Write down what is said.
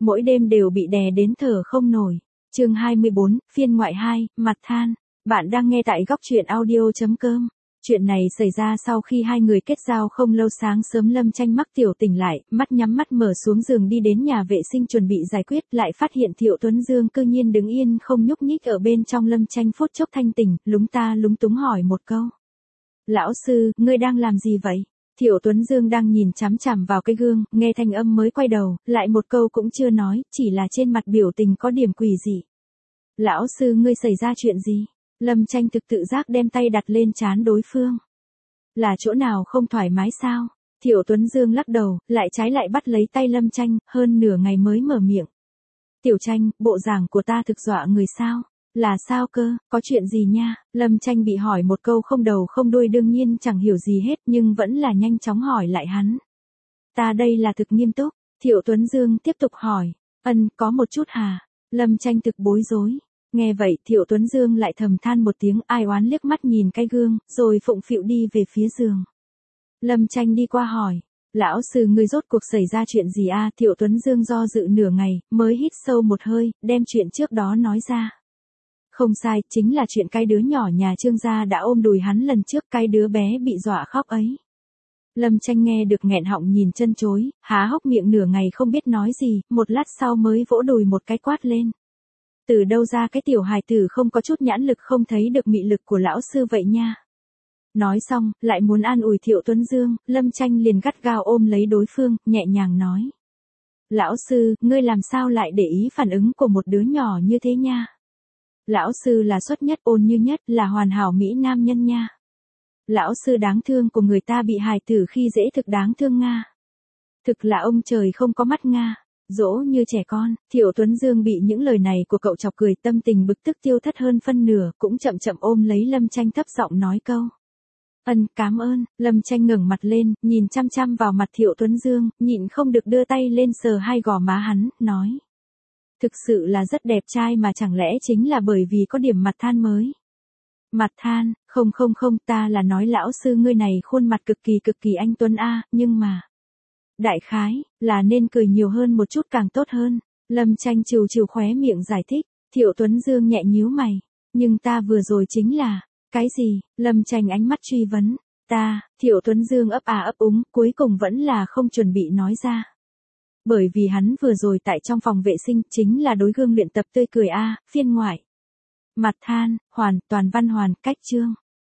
mỗi đêm đều bị đè đến thở không nổi. Chương 24, phiên ngoại 2, mặt than. Bạn đang nghe tại góc truyện audio.com. Chuyện này xảy ra sau khi hai người kết giao không lâu. Sáng sớm Lâm Tranh mắc tiểu tỉnh lại, mắt nhắm mắt mở xuống giường đi đến nhà vệ sinh chuẩn bị giải quyết, lại phát hiện Thiệu Tuấn Dương cư nhiên đứng yên không nhúc nhích ở bên trong. Lâm Tranh phút chốc thanh tỉnh, lúng ta lúng túng hỏi một câu. Lão sư, ngươi đang làm gì vậy? Thiệu Tuấn Dương đang nhìn chằm chằm vào cái gương, nghe thanh âm mới quay đầu, lại một câu cũng chưa nói, chỉ là trên mặt biểu tình có điểm quỷ dị. Lão sư, ngươi xảy ra chuyện gì? Lâm Tranh thực tự giác đem tay đặt lên trán đối phương. Là chỗ nào không thoải mái sao? Thiệu Tuấn Dương lắc đầu, lại trái lại bắt lấy tay Lâm Tranh, hơn nửa ngày mới mở miệng. Tiểu Tranh, bộ dạng của ta thực dọa người sao? Là sao cơ, có chuyện gì nha? Lâm Tranh bị hỏi một câu không đầu không đuôi đương nhiên chẳng hiểu gì hết nhưng vẫn là nhanh chóng hỏi lại hắn. Ta đây là thực nghiêm túc. Thiệu Tuấn Dương tiếp tục hỏi. Có một chút hà. Lâm Tranh thực bối rối. Nghe vậy Thiệu Tuấn Dương lại thầm than một tiếng ai oán liếc mắt nhìn cái gương, rồi phụng phịu đi về phía giường. Lâm Tranh đi qua hỏi. Lão sư ngươi rốt cuộc xảy ra chuyện gì a? Thiệu Tuấn Dương do dự nửa ngày, mới hít sâu một hơi, đem chuyện trước đó nói ra. Không sai, chính là chuyện cái đứa nhỏ nhà Trương gia đã ôm đùi hắn lần trước, cái đứa bé bị dọa khóc ấy. Lâm Tranh nghe được nghẹn họng nhìn chân chối, há hốc miệng nửa ngày không biết nói gì, một lát sau mới vỗ đùi một cái quát lên. Từ đâu ra cái tiểu hài tử không có chút nhãn lực, không thấy được mị lực của lão sư vậy nha. Nói xong, lại muốn an ủi Thiệu Tuấn Dương, Lâm Tranh liền gắt gao ôm lấy đối phương, nhẹ nhàng nói. Lão sư, ngươi làm sao lại để ý phản ứng của một đứa nhỏ như thế nha? Lão sư là xuất nhất, ôn như nhất, là hoàn hảo mỹ nam nhân nha. Lão sư đáng thương của người ta bị hài tử khi dễ thực đáng thương nga. Thực là ông trời không có mắt nga. Dỗ như trẻ con. Thiệu Tuấn Dương bị những lời này của cậu chọc cười, tâm tình bực tức tiêu thất hơn phân nửa, cũng chậm chậm ôm lấy Lâm Tranh thấp giọng nói câu. Cảm ơn. Lâm Tranh ngẩng mặt lên, nhìn chăm chăm vào mặt Thiệu Tuấn Dương, nhịn không được đưa tay lên sờ hai gò má hắn, nói. Thực sự là rất đẹp trai mà, chẳng lẽ chính là bởi vì có điểm mặt than mới? Mặt than, không, ta là nói lão sư ngươi này khuôn mặt cực kỳ anh tuấn a, nhưng mà. Đại khái, là nên cười nhiều hơn một chút càng tốt hơn. Lâm Tranh trừ khóe miệng giải thích. Thiệu Tuấn Dương nhẹ nhíu mày. Nhưng ta vừa rồi chính là. Cái gì? Lâm Tranh ánh mắt truy vấn. Thiệu Tuấn Dương ấp úng, cuối cùng vẫn là không chuẩn bị nói ra. Bởi vì hắn vừa rồi tại trong phòng vệ sinh chính là đối gương luyện tập tươi cười phiên ngoại. Mặt than, hoàn toàn văn hoàn, cách chương.